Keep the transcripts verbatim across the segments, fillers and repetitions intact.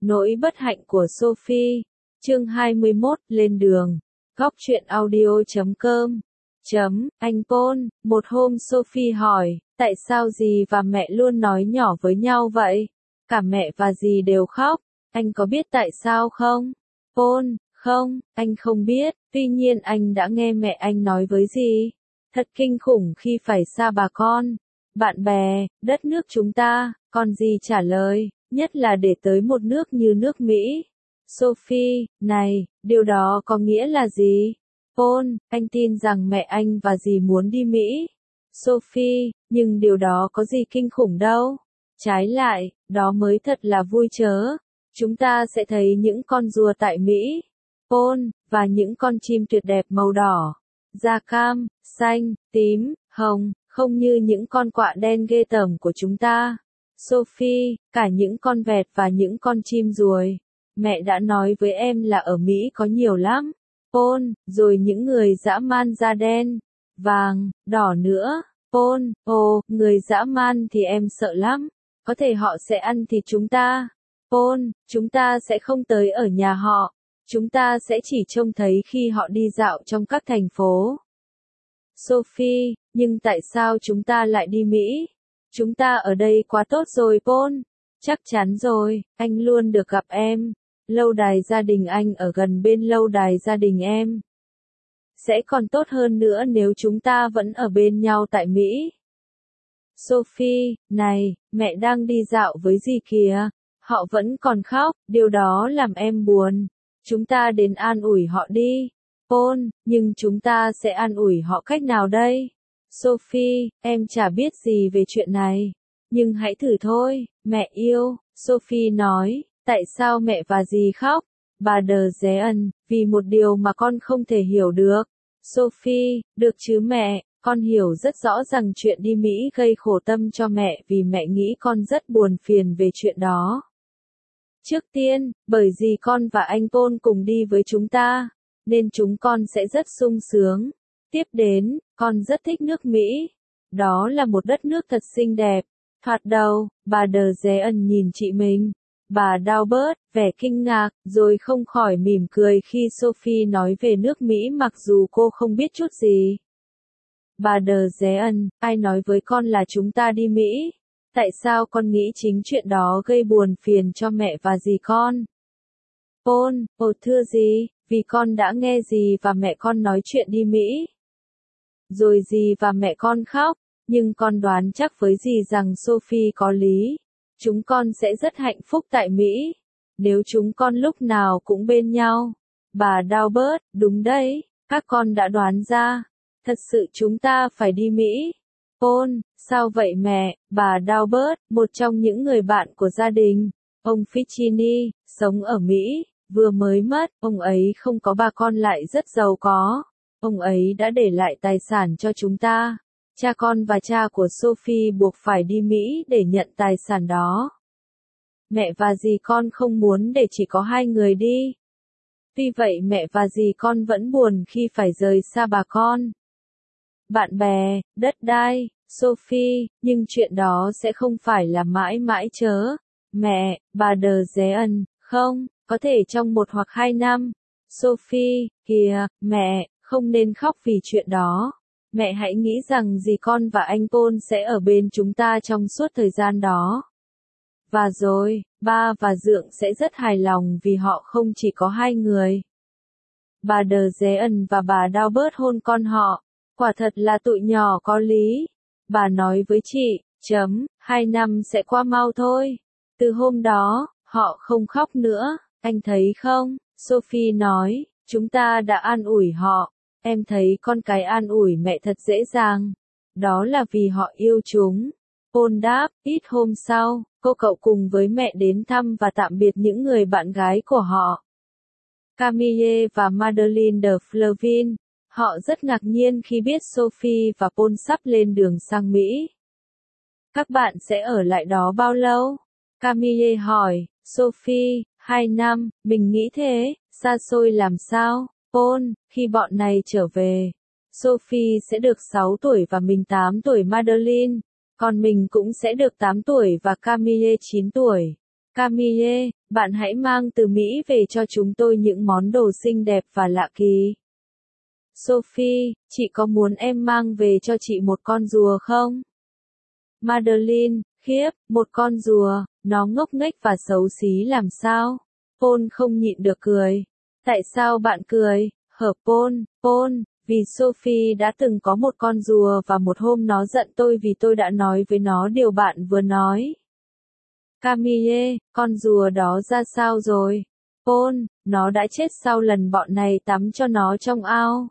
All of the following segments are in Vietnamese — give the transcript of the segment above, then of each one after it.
Nỗi bất hạnh của Sophie, chương hai mươi mốt, lên đường. Góc truyện audio chấm com. Chấm, anh Paul, một hôm Sophie hỏi, tại sao dì và mẹ luôn nói nhỏ với nhau vậy? Cả mẹ và dì đều khóc, anh có biết tại sao không? Paul, không, anh không biết, tuy nhiên anh đã nghe mẹ anh nói với dì. Thật kinh khủng khi phải xa bà con, bạn bè, đất nước chúng ta, còn dì trả lời, nhất là để tới một nước như nước Mỹ. Sophie, này, điều đó có nghĩa là gì? Paul, anh tin rằng mẹ anh và dì muốn đi Mỹ. Sophie, nhưng điều đó có gì kinh khủng đâu. Trái lại, đó mới thật là vui chớ. Chúng ta sẽ thấy những con rùa tại Mỹ. Paul, và những con chim tuyệt đẹp màu đỏ, da cam, xanh, tím, hồng, không như những con quạ đen ghê tởm của chúng ta. Sophie, cả những con vẹt và những con chim ruồi. Mẹ đã nói với em là ở Mỹ có nhiều lắm. Paul, rồi những người dã man da đen, vàng, đỏ nữa. Paul, ồ, người dã man thì em sợ lắm. Có thể họ sẽ ăn thịt chúng ta. Paul, chúng ta sẽ không tới ở nhà họ. Chúng ta sẽ chỉ trông thấy khi họ đi dạo trong các thành phố. Sophie, nhưng tại sao chúng ta lại đi Mỹ? Chúng ta ở đây quá tốt rồi Paul. Chắc chắn rồi, anh luôn được gặp em. Lâu đài gia đình anh ở gần bên lâu đài gia đình em. Sẽ còn tốt hơn nữa nếu chúng ta vẫn ở bên nhau tại Mỹ. Sophie, này, mẹ đang đi dạo với dì kìa. Họ vẫn còn khóc, điều đó làm em buồn. Chúng ta đến an ủi họ đi. Paul, nhưng chúng ta sẽ an ủi họ cách nào đây? Sophie, em chả biết gì về chuyện này. Nhưng hãy thử thôi, mẹ yêu. Sophie nói, tại sao mẹ và dì khóc? Bà đờ dé ẩn, vì một điều mà con không thể hiểu được. Sophie, được chứ mẹ, con hiểu rất rõ rằng chuyện đi Mỹ gây khổ tâm cho mẹ vì mẹ nghĩ con rất buồn phiền về chuyện đó. Trước tiên, bởi vì con và anh Paul cùng đi với chúng ta, nên chúng con sẽ rất sung sướng. Tiếp đến, con rất thích nước Mỹ. Đó là một đất nước thật xinh đẹp. Thoạt đầu, bà đờ dé ẩn nhìn chị mình. Bà đau bớt, vẻ kinh ngạc, rồi không khỏi mỉm cười khi Sophie nói về nước Mỹ mặc dù cô không biết chút gì. Bà đờ dé ẩn, ai nói với con là chúng ta đi Mỹ? Tại sao con nghĩ chính chuyện đó gây buồn phiền cho mẹ và dì con? Paul, ồ thưa dì, vì con đã nghe dì và mẹ con nói chuyện đi Mỹ. Rồi dì và mẹ con khóc, nhưng con đoán chắc với dì rằng Sophie có lý. Chúng con sẽ rất hạnh phúc tại Mỹ, nếu chúng con lúc nào cũng bên nhau. Bà đau bớt, đúng đấy, các con đã đoán ra. Thật sự chúng ta phải đi Mỹ. Paul, sao vậy mẹ? Bà đau bớt, một trong những người bạn của gia đình, ông Ficini, sống ở Mỹ, vừa mới mất. Ông ấy không có bà con lại rất giàu có. Ông ấy đã để lại tài sản cho chúng ta. Cha con và cha của Sophie buộc phải đi Mỹ để nhận tài sản đó. Mẹ và dì con không muốn để chỉ có hai người đi. Tuy vậy mẹ và dì con vẫn buồn khi phải rời xa bà con. Bạn bè, đất đai, Sophie, nhưng chuyện đó sẽ không phải là mãi mãi chớ. Mẹ, bà đờ dé ẩn, không, có thể trong một hoặc hai năm. Sophie, kìa, mẹ, không nên khóc vì chuyện đó. Mẹ hãy nghĩ rằng dì con và anh Paul sẽ ở bên chúng ta trong suốt thời gian đó. Và rồi, ba và Dượng sẽ rất hài lòng vì họ không chỉ có hai người. Bà đờ dé ẩn và bà đau bớt hôn con họ. Quả thật là tụi nhỏ có lý. Bà nói với chị, chấm, hai năm sẽ qua mau thôi. Từ hôm đó, họ không khóc nữa, anh thấy không? Sophie nói, chúng ta đã an ủi họ. Em thấy con cái an ủi mẹ thật dễ dàng. Đó là vì họ yêu chúng. Paul đáp, ít hôm sau, cô cậu cùng với mẹ đến thăm và tạm biệt những người bạn gái của họ. Camille và Madeleine de Fleury. Họ rất ngạc nhiên khi biết Sophie và Paul sắp lên đường sang Mỹ. Các bạn sẽ ở lại đó bao lâu? Camille hỏi, Sophie, hai năm, mình nghĩ thế, xa xôi làm sao? Paul, khi bọn này trở về, Sophie sẽ được sáu tuổi và mình tám tuổi Madeleine, còn mình cũng sẽ được tám tuổi và Camille chín tuổi. Camille, bạn hãy mang từ Mỹ về cho chúng tôi những món đồ xinh đẹp và lạ kỳ. Sophie, chị có muốn em mang về cho chị một con rùa không? Madeline, khiếp, một con rùa, nó ngốc nghếch và xấu xí làm sao? Paul không nhịn được cười. Tại sao bạn cười? Hở Paul, Paul, vì Sophie đã từng có một con rùa và một hôm nó giận tôi vì tôi đã nói với nó điều bạn vừa nói. Camille, con rùa đó ra sao rồi? Paul, nó đã chết sau lần bọn này tắm cho nó trong ao.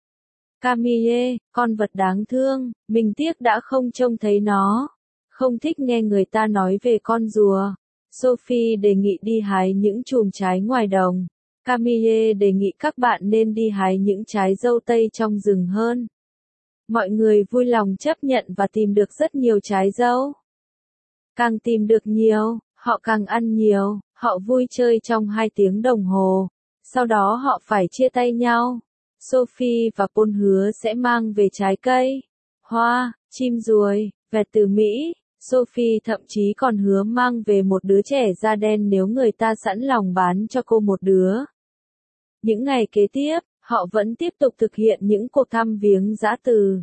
Camille, con vật đáng thương, mình tiếc đã không trông thấy nó. Không thích nghe người ta nói về con rùa. Sophie đề nghị đi hái những chùm trái ngoài đồng. Camille đề nghị các bạn nên đi hái những trái dâu tây trong rừng hơn. Mọi người vui lòng chấp nhận và tìm được rất nhiều trái dâu. Càng tìm được nhiều, họ càng ăn nhiều, họ vui chơi trong hai tiếng đồng hồ. Sau đó họ phải chia tay nhau. Sophie và Paul hứa sẽ mang về trái cây, hoa, chim ruồi, vẹt từ Mỹ. Sophie thậm chí còn hứa mang về một đứa trẻ da đen nếu người ta sẵn lòng bán cho cô một đứa. Những ngày kế tiếp, họ vẫn tiếp tục thực hiện những cuộc thăm viếng dã từ.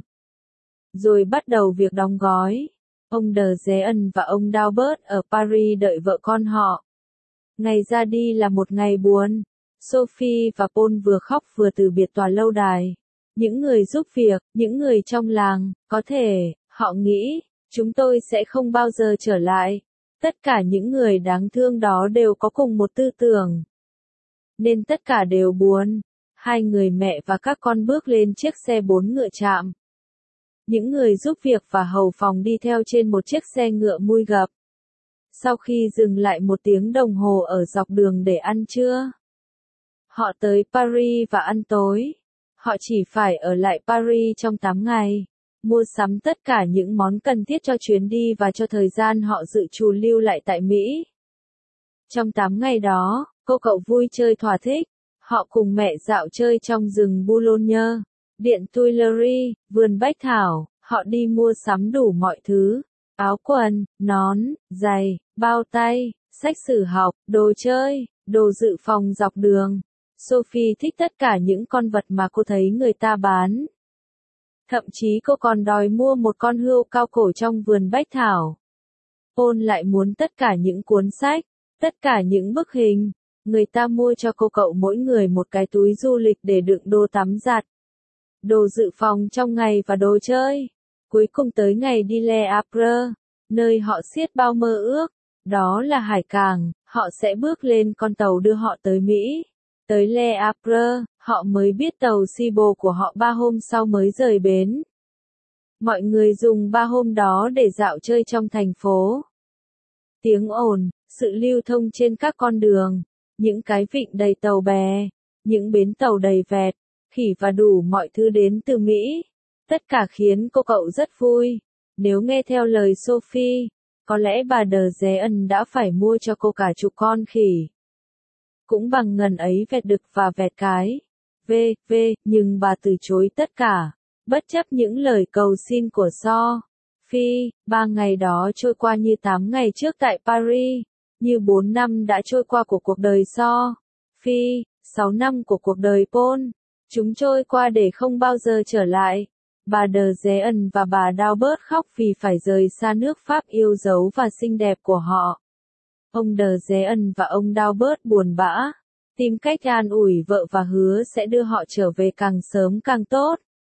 Rồi bắt đầu việc đóng gói. Ông De Jean và ông Dalbert ở Paris đợi vợ con họ. Ngày ra đi là một ngày buồn. Sophie và Paul vừa khóc vừa từ biệt tòa lâu đài. Những người giúp việc, những người trong làng, có thể, họ nghĩ, chúng tôi sẽ không bao giờ trở lại. Tất cả những người đáng thương đó đều có cùng một tư tưởng. Nên tất cả đều buồn. Hai người mẹ và các con bước lên chiếc xe bốn ngựa chạm. Những người giúp việc và hầu phòng đi theo trên một chiếc xe ngựa mui gập. Sau khi dừng lại một tiếng đồng hồ ở dọc đường để ăn trưa, họ tới Paris và ăn tối. Họ chỉ phải ở lại Paris trong tám ngày, mua sắm tất cả những món cần thiết cho chuyến đi và cho thời gian họ dự trù lưu lại tại Mỹ. Trong tám ngày đó, cô cậu vui chơi thỏa thích. Họ cùng mẹ dạo chơi trong rừng Boulogne, điện Tuileries, vườn bách thảo. Họ đi mua sắm đủ mọi thứ. Áo quần, nón, giày, bao tay, sách sử học, đồ chơi, đồ dự phòng dọc đường. Sophie thích tất cả những con vật mà cô thấy người ta bán. Thậm chí cô còn đòi mua một con hươu cao cổ trong vườn bách thảo. Paul lại muốn tất cả những cuốn sách, tất cả những bức hình. Người ta mua cho cô cậu mỗi người một cái túi du lịch để đựng đồ tắm giặt, đồ dự phòng trong ngày và đồ chơi. Cuối cùng tới ngày đi Le Havre, nơi họ xiết bao mơ ước. Đó là hải cảng, họ sẽ bước lên con tàu đưa họ tới Mỹ. Tới Le Havre, họ mới biết tàu Cibo của họ ba hôm sau mới rời bến. Mọi người dùng ba hôm đó để dạo chơi trong thành phố. Tiếng ồn, sự lưu thông trên các con đường, những cái vịnh đầy tàu bè, những bến tàu đầy vẹt, khỉ và đủ mọi thứ đến từ Mỹ. Tất cả khiến cô cậu rất vui. Nếu nghe theo lời Sophie, có lẽ bà De Jean đã phải mua cho cô cả chục con khỉ. Cũng bằng ngần ấy vẹt đực và vẹt cái. V, V, nhưng bà từ chối tất cả, bất chấp những lời cầu xin của So. Phi, ba ngày đó trôi qua như tám ngày trước tại Paris, như bốn năm đã trôi qua của cuộc đời So. Phi, sáu năm của cuộc đời Paul. Chúng trôi qua để không bao giờ trở lại. Bà De Jean và bà Dalbert khóc vì phải rời xa nước Pháp yêu dấu và xinh đẹp của họ. Ông De Jean và ông Dalbert buồn bã, tìm cách an ủi vợ và hứa sẽ đưa họ trở về càng sớm càng tốt.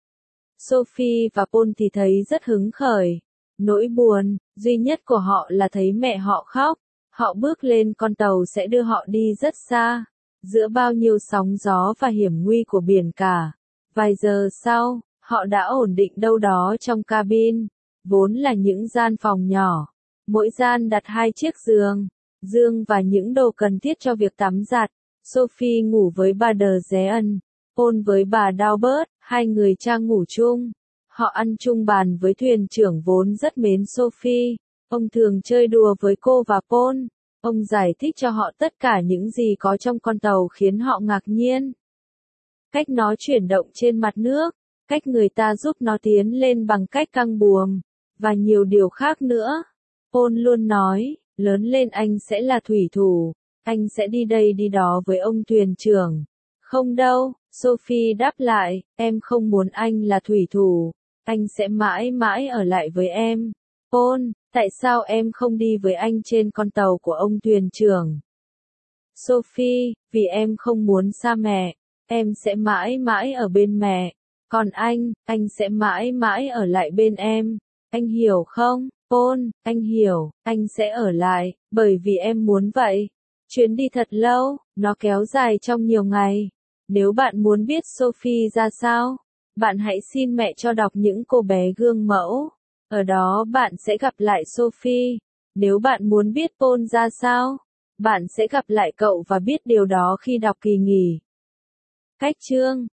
Sophie và Paul thì thấy rất hứng khởi. Nỗi buồn duy nhất của họ là thấy mẹ họ khóc. Họ bước lên con tàu sẽ đưa họ đi rất xa, giữa bao nhiêu sóng gió và hiểm nguy của biển cả. Vài giờ sau, họ đã ổn định đâu đó trong cabin, vốn là những gian phòng nhỏ. Mỗi gian đặt hai chiếc giường, giường và những đồ cần thiết cho việc tắm giặt. Sophie ngủ với bà De Jean, Paul với bà Dalbert, hai người cha ngủ chung. Họ ăn chung bàn với thuyền trưởng vốn rất mến Sophie. Ông thường chơi đùa với cô và Paul. Ông giải thích cho họ tất cả những gì có trong con tàu khiến họ ngạc nhiên. Cách nó chuyển động trên mặt nước, cách người ta giúp nó tiến lên bằng cách căng buồm, và nhiều điều khác nữa. Paul luôn nói, Lớn lên anh sẽ là thủy thủ, anh sẽ đi đây đi đó với ông thuyền trưởng. Không đâu, Sophie đáp lại, em không muốn anh là thủy thủ, anh sẽ mãi mãi ở lại với em. Paul, tại sao em không đi với anh trên con tàu của ông thuyền trưởng? Sophie, vì em không muốn xa mẹ, em sẽ mãi mãi ở bên mẹ. Còn anh, anh sẽ mãi mãi ở lại bên em. Anh hiểu không, Paul? Anh hiểu, anh sẽ ở lại, bởi vì em muốn vậy. Chuyến đi thật lâu, nó kéo dài trong nhiều ngày. Nếu bạn muốn biết Sophie ra sao, bạn hãy xin mẹ cho đọc những cô bé gương mẫu. Ở đó bạn sẽ gặp lại Sophie. Nếu bạn muốn biết Paul ra sao, bạn sẽ gặp lại cậu và biết điều đó khi đọc kỳ nghỉ. Cách chương